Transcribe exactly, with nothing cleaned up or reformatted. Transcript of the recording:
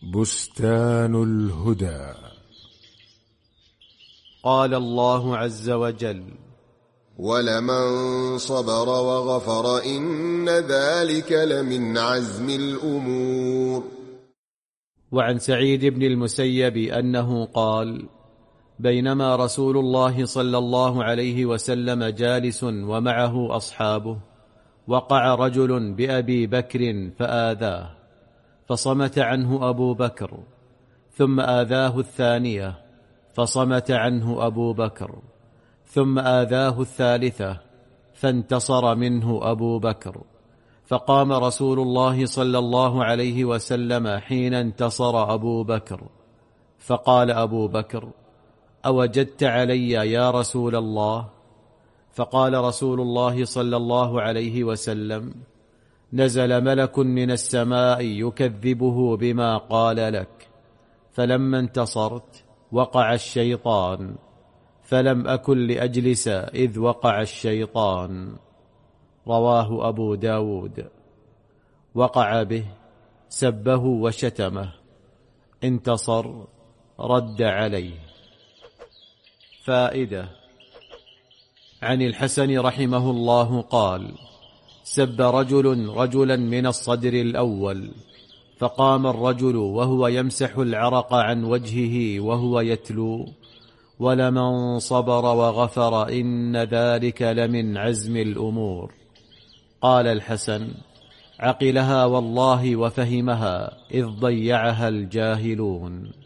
بستان الهدى. قال الله عز وجل: ولمن صبر وغفر إن ذلك لمن عزم الأمور. وعن سعيد بن المسيب أنه قال: بينما رسول الله صلى الله عليه وسلم جالس ومعه أصحابه، وقع رجل بأبي بكر فآذاه، فصمت عنه أبو بكر، ثم آذاه الثانية فصمت عنه أبو بكر، ثم آذاه الثالثة فانتصر منه أبو بكر. فقام رسول الله صلى الله عليه وسلم حين انتصر أبو بكر، فقال أبو بكر: أوجدت علي يا رسول الله؟ فقال رسول الله صلى الله عليه وسلم: نزل ملك من السماء يكذبه بما قال لك، فلما انتصرت وقع الشيطان، فلم أكن لأجلس إذ وقع الشيطان. رواه أبو داود. وقع به، سبه وشتمه، انتصر، رد عليه. فائدة: عن الحسن رحمه الله قال: سب رجل رجلا من الصدر الأول، فقام الرجل وهو يمسح العرق عن وجهه وهو يتلو: ولمن صبر وغفر إن ذلك لمن عزم الأمور. قال الحسن: عقلها والله وفهمها إذ ضيعها الجاهلون.